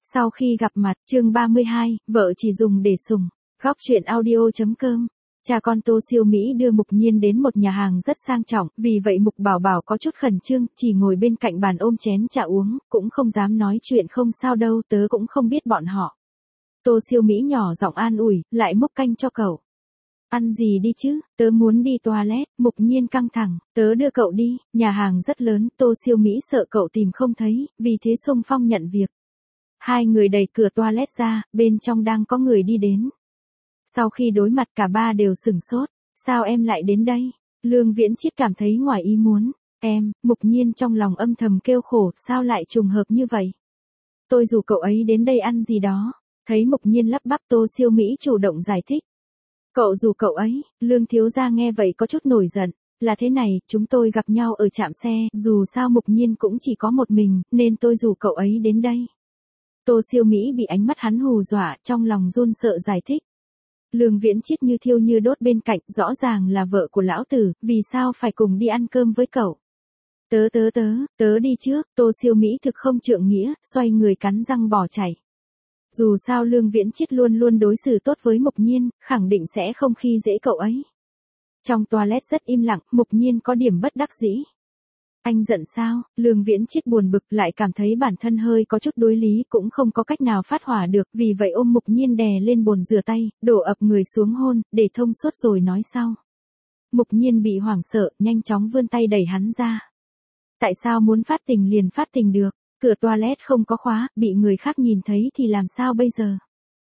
Sau khi gặp mặt, chương 32, vợ chỉ dùng để sủng. Góc truyện audio.com. Cha con Tô Siêu Mỹ đưa Mục Nhiên đến một nhà hàng rất sang trọng, vì vậy Mục Bảo Bảo có chút khẩn trương, chỉ ngồi bên cạnh bàn ôm chén trà uống, cũng không dám nói chuyện không sao đâu, tớ cũng không biết bọn họ. Tô Siêu Mỹ nhỏ giọng an ủi, lại múc canh cho cậu. Ăn gì đi chứ, tớ muốn đi toilet. Mục Nhiên căng thẳng, tớ đưa cậu đi, nhà hàng rất lớn, Tô Siêu Mỹ sợ cậu tìm không thấy, vì thế xung phong nhận việc. Hai người đẩy cửa toilet ra, bên trong đang có người đi đến. Sau khi đối mặt cả ba đều sửng sốt, sao em lại đến đây? Lương Viễn Chiết cảm thấy ngoài ý muốn. Em, Mục Nhiên trong lòng âm thầm kêu khổ, sao lại trùng hợp như vậy? Tôi rủ cậu ấy đến đây ăn gì đó. Thấy Mục Nhiên lắp bắp, Tô Siêu Mỹ chủ động giải thích. Cậu rủ cậu ấy, Lương thiếu gia nghe vậy có chút nổi giận. Là thế này, chúng tôi gặp nhau ở trạm xe, dù sao Mục Nhiên cũng chỉ có một mình, nên tôi rủ cậu ấy đến đây. Tô Siêu Mỹ bị ánh mắt hắn hù dọa, trong lòng run sợ giải thích. Lương Viễn Chiết như thiêu như đốt bên cạnh, rõ ràng là vợ của lão tử, vì sao phải cùng đi ăn cơm với cậu? Tớ đi trước. Tô Siêu Mỹ thực không trượng nghĩa, xoay người cắn răng bỏ chạy. Dù sao Lương Viễn Chiết luôn luôn đối xử tốt với Mục Nhiên, khẳng định sẽ không khi dễ cậu ấy. Trong toilet rất im lặng, Mục Nhiên có điểm bất đắc dĩ. Anh giận sao? Lương Viễn Chiết buồn bực, lại cảm thấy bản thân hơi có chút đối lý, cũng không có cách nào phát hỏa được, vì vậy ôm Mục Nhiên đè lên bồn rửa tay, đổ ập người xuống hôn, để thông suốt rồi nói sau. Mục Nhiên bị hoảng sợ, nhanh chóng vươn tay đẩy hắn ra. Tại sao muốn phát tình liền phát tình được? Cửa toilet không có khóa, bị người khác nhìn thấy thì làm sao bây giờ?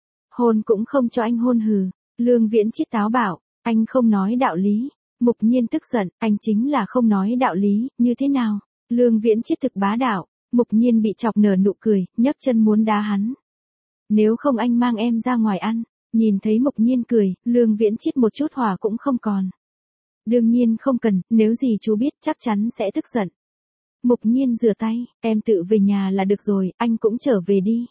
Hôn cũng không cho anh hôn hừ. Lương Viễn Chiết táo bạo, anh không nói đạo lý. Mục Nhiên tức giận, anh chính là không nói đạo lý, như thế nào? Lương Viễn Chiết thực bá đạo. Mục Nhiên bị chọc nở nụ cười, nhấc chân muốn đá hắn. Nếu không anh mang em ra ngoài ăn. Nhìn thấy Mục Nhiên cười, Lương Viễn Chiết một chút hòa cũng không còn. Đương nhiên không cần, nếu gì chú biết chắc chắn sẽ tức giận. Mục Nhiên rửa tay, em tự về nhà là được rồi, anh cũng trở về đi.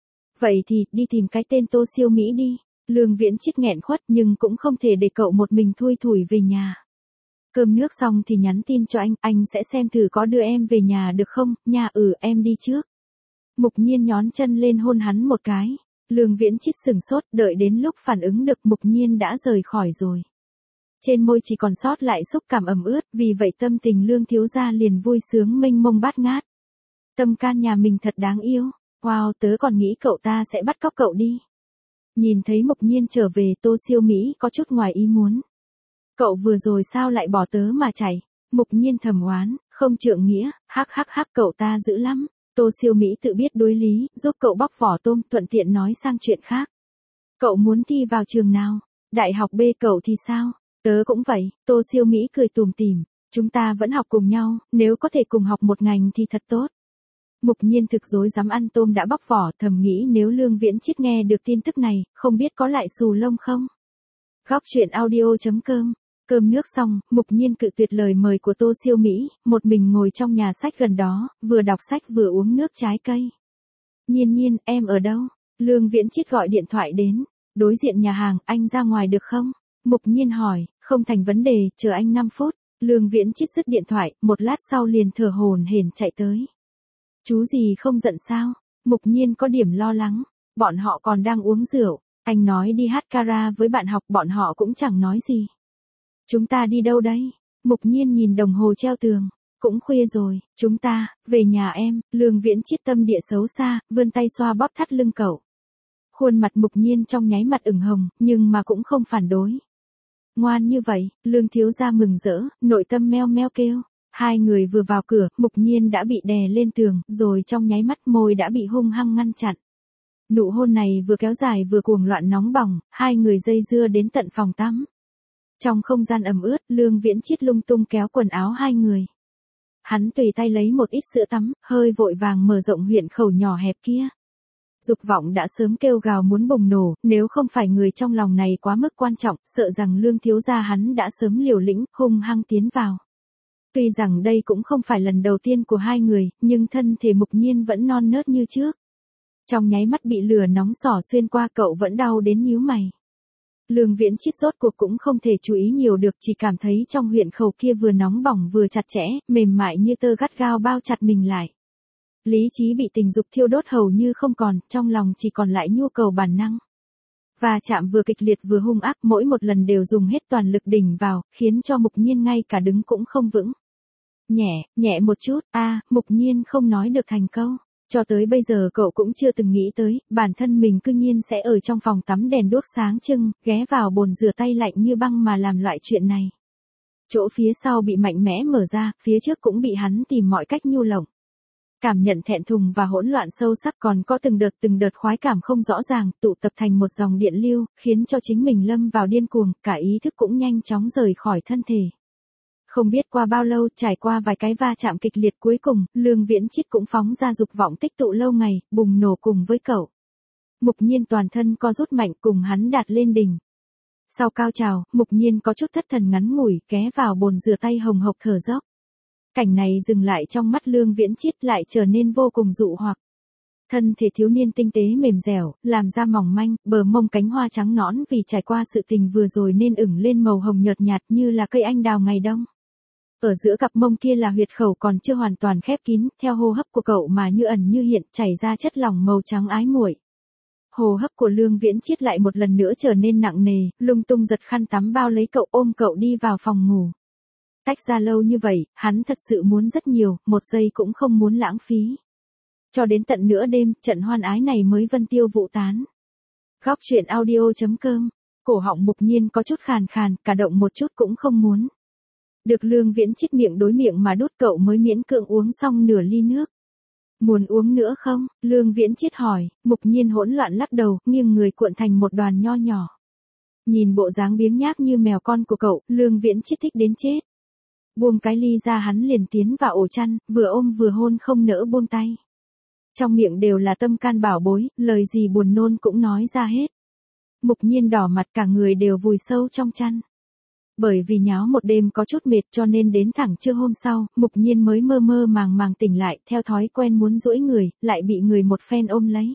Vậy thì, đi tìm cái tên Tô Siêu Mỹ đi. Lương Viễn Chiết nghẹn khuất nhưng cũng không thể để cậu một mình thui thủi về nhà. Cơm nước xong thì nhắn tin cho anh sẽ xem thử có đưa em về nhà được không, nhà em đi trước. Mục Nhiên nhón chân lên hôn hắn một cái. Lương Viễn Chiết sửng sốt, đợi đến lúc phản ứng được Mục Nhiên đã rời khỏi rồi. Trên môi chỉ còn sót lại xúc cảm ẩm ướt, vì vậy tâm tình Lương thiếu gia liền vui sướng mênh mông bát ngát. Tâm can nhà mình thật đáng yêu. Wow, tớ còn nghĩ cậu ta sẽ bắt cóc cậu đi. Nhìn thấy Mục Nhiên trở về, Tô Siêu Mỹ có chút ngoài ý muốn. Cậu vừa rồi sao lại bỏ tớ mà chạy? Mục Nhiên thầm oán, không trượng nghĩa, hắc cậu ta dữ lắm. Tô Siêu Mỹ tự biết đối lý, giúp cậu bóc vỏ tôm, thuận tiện nói sang chuyện khác. Cậu muốn thi vào trường nào? Đại học B, cậu thì sao? Tớ cũng vậy. Tô Siêu Mỹ cười tủm tỉm. Chúng ta vẫn học cùng nhau, nếu có thể cùng học một ngành thì thật tốt. Mục Nhiên thực dối dám ăn tôm đã bóc vỏ, thầm nghĩ nếu Lương Viễn Chiết nghe được tin tức này, không biết có lại xù lông không? Góc truyện audio.com. Cơm nước xong, Mục Nhiên cự tuyệt lời mời của Tô Siêu Mỹ, một mình ngồi trong nhà sách gần đó, vừa đọc sách vừa uống nước trái cây. Nhiên, em ở đâu? Lương Viễn Chiết gọi điện thoại đến. Đối diện nhà hàng, anh ra ngoài được không? Mục Nhiên hỏi, không thành vấn đề, chờ anh 5 phút. Lương Viễn Chiết dứt điện thoại, một lát sau liền thở hổn hển chạy tới. Chú gì không giận sao? Mục Nhiên có điểm lo lắng. Bọn họ còn đang uống rượu. Anh nói đi hát kara với bạn học, bọn họ cũng chẳng nói gì. Chúng ta đi đâu đây? Mục Nhiên nhìn đồng hồ treo tường. Cũng khuya rồi, chúng ta, về nhà em. Lương Viễn Chiết tâm địa xấu xa, vươn tay xoa bóp thắt lưng cậu. Khuôn mặt Mục Nhiên trong nháy mặt ửng hồng, nhưng mà cũng không phản đối. Ngoan như vậy, Lương thiếu gia mừng rỡ, nội tâm meo meo kêu. Hai người vừa vào cửa, Mục Nhiên đã bị đè lên tường, rồi trong nháy mắt môi đã bị hung hăng ngăn chặn. Nụ hôn này vừa kéo dài vừa cuồng loạn nóng bỏng, hai người dây dưa đến tận phòng tắm. Trong không gian ẩm ướt, Lương Viễn Chiết lung tung kéo quần áo hai người. Hắn tùy tay lấy một ít sữa tắm, hơi vội vàng mở rộng huyệt khẩu nhỏ hẹp kia. Dục vọng đã sớm kêu gào muốn bùng nổ, nếu không phải người trong lòng này quá mức quan trọng, sợ rằng Lương thiếu gia hắn đã sớm liều lĩnh, hung hăng tiến vào. Tuy rằng đây cũng không phải lần đầu tiên của hai người, nhưng thân thể Mục Nhiên vẫn non nớt như trước. Trong nháy mắt bị lửa nóng xỏ xuyên qua, cậu vẫn đau đến nhíu mày. Lương Viễn Chiết rốt cuộc cũng không thể chú ý nhiều được, chỉ cảm thấy trong huyệt khẩu kia vừa nóng bỏng vừa chặt chẽ, mềm mại như tơ gắt gao bao chặt mình lại. Lý trí bị tình dục thiêu đốt hầu như không còn, trong lòng chỉ còn lại nhu cầu bản năng. Và chạm vừa kịch liệt vừa hung ác, mỗi một lần đều dùng hết toàn lực đỉnh vào, khiến cho Mục Nhiên ngay cả đứng cũng không vững. Nhẹ một chút, Mục Nhiên không nói được thành câu. Cho tới bây giờ cậu cũng chưa từng nghĩ tới, bản thân mình cư nhiên sẽ ở trong phòng tắm đèn đuốc sáng trưng, ghé vào bồn rửa tay lạnh như băng mà làm loại chuyện này. Chỗ phía sau bị mạnh mẽ mở ra, phía trước cũng bị hắn tìm mọi cách nhu lỏng. Cảm nhận thẹn thùng và hỗn loạn sâu sắc, còn có từng đợt khoái cảm không rõ ràng, tụ tập thành một dòng điện lưu, khiến cho chính mình lâm vào điên cuồng, cả ý thức cũng nhanh chóng rời khỏi thân thể. Không biết qua bao lâu, trải qua vài cái va chạm kịch liệt, cuối cùng, Lương Viễn Chít cũng phóng ra dục vọng tích tụ lâu ngày, bùng nổ cùng với cậu. Mục Nhiên toàn thân co rút mạnh cùng hắn đạt lên đỉnh. Sau cao trào, Mục Nhiên có chút thất thần ngắn ngủi, ghé vào bồn rửa tay hồng hộc thở dốc. Cảnh này dừng lại trong mắt Lương Viễn Chít lại trở nên vô cùng dụ hoặc. Thân thể thiếu niên tinh tế mềm dẻo, làm da mỏng manh, bờ mông cánh hoa trắng nõn vì trải qua sự tình vừa rồi nên ửng lên màu hồng nhợt nhạt như là cây anh đào ngày đông. Ở giữa cặp mông kia là huyệt khẩu còn chưa hoàn toàn khép kín, theo hô hấp của cậu mà như ẩn như hiện chảy ra chất lỏng màu trắng ái muội. Hô hấp của Lương Viễn Chít lại một lần nữa trở nên nặng nề, lung tung giật khăn tắm bao lấy cậu, ôm cậu đi vào phòng ngủ. Tách ra lâu như vậy, hắn thật sự muốn rất nhiều, một giây cũng không muốn lãng phí. Cho đến tận nửa đêm, trận hoan ái này mới vân tiêu vụ tán. Góc truyện audio.com, cổ họng Mục Nhiên có chút khàn khàn, cả động một chút cũng không muốn. Được Lương Viễn Chít miệng đối miệng mà đút, cậu mới miễn cưỡng uống xong nửa ly nước. Muốn uống nữa không? Lương Viễn Chít hỏi. Mục Nhiên hỗn loạn lắc đầu, nghiêng người cuộn thành một đoàn nho nhỏ. Nhìn bộ dáng biếng nhác như mèo con của cậu, Lương Viễn Chít thích đến chết. Buông cái ly ra, hắn liền tiến vào ổ chăn, vừa ôm vừa hôn không nỡ buông tay. Trong miệng đều là tâm can bảo bối, lời gì buồn nôn cũng nói ra hết. Mục Nhiên đỏ mặt, cả người đều vùi sâu trong chăn. Bởi vì nháo một đêm có chút mệt cho nên đến thẳng trưa hôm sau, Mục Nhiên mới mơ mơ màng màng tỉnh lại, theo thói quen muốn duỗi người, lại bị người một phen ôm lấy.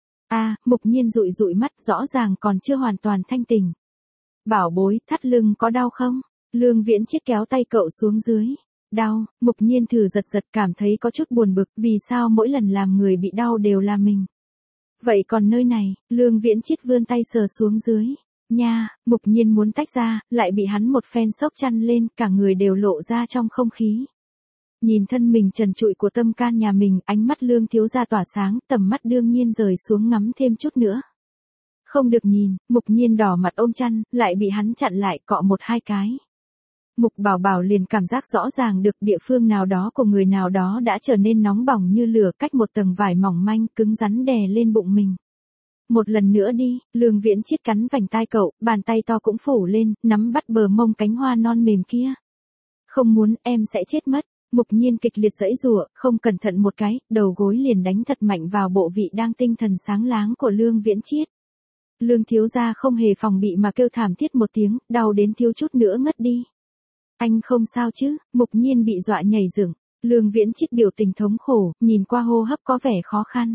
Mục Nhiên dụi dụi mắt, rõ ràng còn chưa hoàn toàn thanh tỉnh. Bảo bối, thắt lưng có đau không? Lương Viễn Chít kéo tay cậu xuống dưới. Đau. Mục Nhiên thử giật cảm thấy có chút buồn bực, vì sao mỗi lần làm người bị đau đều là mình. Vậy còn nơi này, Lương Viễn Chít vươn tay sờ xuống dưới. Nha, Mục Nhiên muốn tách ra, lại bị hắn một phen xốc chăn lên, cả người đều lộ ra trong không khí. Nhìn thân mình trần trụi của tâm can nhà mình, ánh mắt Lương thiếu gia tỏa sáng, tầm mắt đương nhiên rời xuống ngắm thêm chút nữa. Không được nhìn, Mục Nhiên đỏ mặt ôm chăn, lại bị hắn chặn lại, cọ một hai cái. Mục Bảo Bảo liền cảm giác rõ ràng được địa phương nào đó của người nào đó đã trở nên nóng bỏng như lửa, cách một tầng vải mỏng manh cứng rắn đè lên bụng mình. Một lần nữa đi. Lương Viễn Chít cắn vành tai cậu, bàn tay to cũng phủ lên, nắm bắt bờ mông cánh hoa non mềm kia. Không muốn, em sẽ chết mất. Mục Nhiên kịch liệt giãy giụa, không cẩn thận một cái, đầu gối liền đánh thật mạnh vào bộ vị đang tinh thần sáng láng của Lương Viễn Chít. Lương thiếu gia không hề phòng bị mà kêu thảm thiết một tiếng, đau đến thiếu chút nữa ngất đi. Anh không sao chứ? Mục Nhiên bị dọa nhảy dựng. Lương Viễn Chít biểu tình thống khổ, nhìn qua hô hấp có vẻ khó khăn.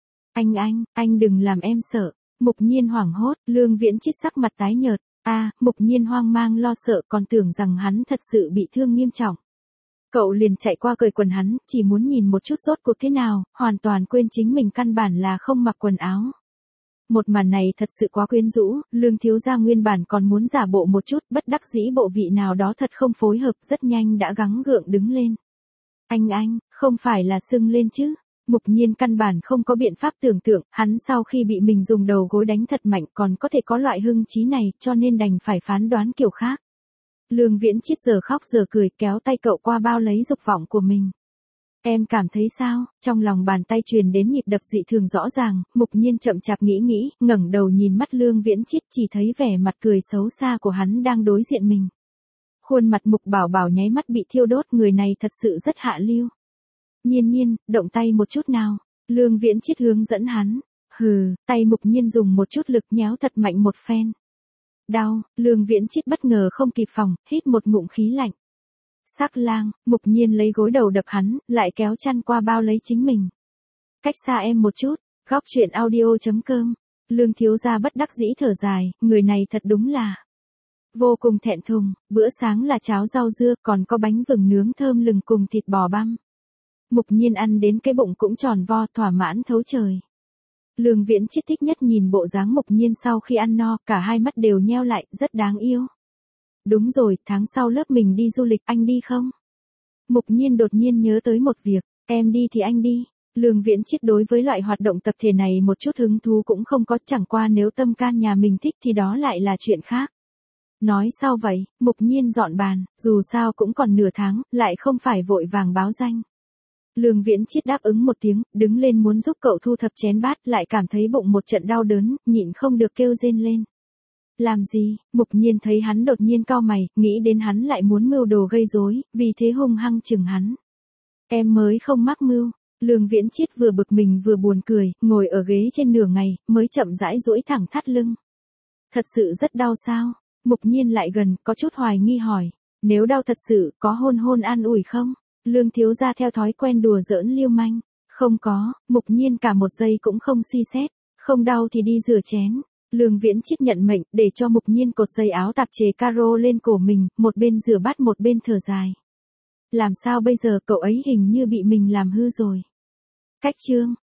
Anh đừng làm em sợ. Mục Nhiên hoảng hốt, Lương Viễn Chít sắc mặt tái nhợt. Mục Nhiên hoang mang lo sợ, còn tưởng rằng hắn thật sự bị thương nghiêm trọng. Cậu liền chạy qua cởi quần hắn, chỉ muốn nhìn một chút rốt cuộc thế nào, hoàn toàn quên chính mình căn bản là không mặc quần áo. Một màn này thật sự quá quyến rũ, Lương thiếu gia nguyên bản còn muốn giả bộ một chút, bất đắc dĩ bộ vị nào đó thật không phối hợp, rất nhanh đã gắng gượng đứng lên. Anh, không phải là sưng lên chứ? Mục Nhiên căn bản không có biện pháp tưởng tượng, hắn sau khi bị mình dùng đầu gối đánh thật mạnh còn có thể có loại hưng trí này, cho nên đành phải phán đoán kiểu khác. Lương Viễn Chít giờ khóc giờ cười, kéo tay cậu qua bao lấy dục vọng của mình. Em cảm thấy sao? Trong lòng bàn tay truyền đến nhịp đập dị thường rõ ràng, Mục Nhiên chậm chạp nghĩ, ngẩng đầu nhìn mắt Lương Viễn Chít, chỉ thấy vẻ mặt cười xấu xa của hắn đang đối diện mình. Khuôn mặt Mục Bảo Bảo nháy mắt bị thiêu đốt, người này thật sự rất hạ lưu. Nhiên, động tay một chút nào. Lương Viễn Chít hướng dẫn hắn. Tay Mục Nhiên dùng một chút lực nhéo thật mạnh một phen. Đau. Lương Viễn Chít bất ngờ không kịp phòng, hít một ngụm khí lạnh. Sắc lang. Mục Nhiên lấy gối đầu đập hắn, lại kéo chăn qua bao lấy chính mình. Cách xa em một chút. Góc truyện audio.com. Lương thiếu gia bất đắc dĩ thở dài, người này thật đúng là vô cùng thẹn thùng. Bữa sáng là cháo rau dưa, còn có bánh vừng nướng thơm lừng cùng thịt bò băm. Mục Nhiên ăn đến cái bụng cũng tròn vo, thỏa mãn thấu trời. Lương Viễn Chiết thích nhất nhìn bộ dáng Mục Nhiên sau khi ăn no, cả hai mắt đều nheo lại, rất đáng yêu. Đúng rồi, tháng sau lớp mình đi du lịch, anh đi không? Mục Nhiên đột nhiên nhớ tới một việc, em đi thì anh đi. Lương Viễn Chiết đối với loại hoạt động tập thể này một chút hứng thú cũng không có, chẳng qua nếu tâm can nhà mình thích thì đó lại là chuyện khác. Nói sao vậy, Mục Nhiên dọn bàn, dù sao cũng còn nửa tháng, lại không phải vội vàng báo danh. Lương Viễn Chiết đáp ứng một tiếng, đứng lên muốn giúp cậu thu thập chén bát, lại cảm thấy bụng một trận đau đớn, nhịn không được kêu rên lên. Làm gì? Mục Nhiên thấy hắn đột nhiên cau mày, nghĩ đến hắn lại muốn mưu đồ gây rối, vì thế hung hăng chừng hắn. Em mới không mắc mưu. Lương Viễn Chiết vừa bực mình vừa buồn cười, ngồi ở ghế trên nửa ngày, mới chậm rãi duỗi thẳng thắt lưng. Thật sự rất đau sao? Mục Nhiên lại gần, có chút hoài nghi hỏi. Nếu đau thật sự, có hôn hôn an ủi không? Lương thiếu gia theo thói quen đùa giỡn lưu manh. Không có, Mục Nhiên cả một giây cũng không suy xét. Không đau thì đi rửa chén. Lương Viễn Chiết nhận mệnh, để cho Mục Nhiên cột dây áo tạp dề caro lên cổ mình, một bên rửa bát một bên thở dài. Làm sao bây giờ, cậu ấy hình như bị mình làm hư rồi. Cách chương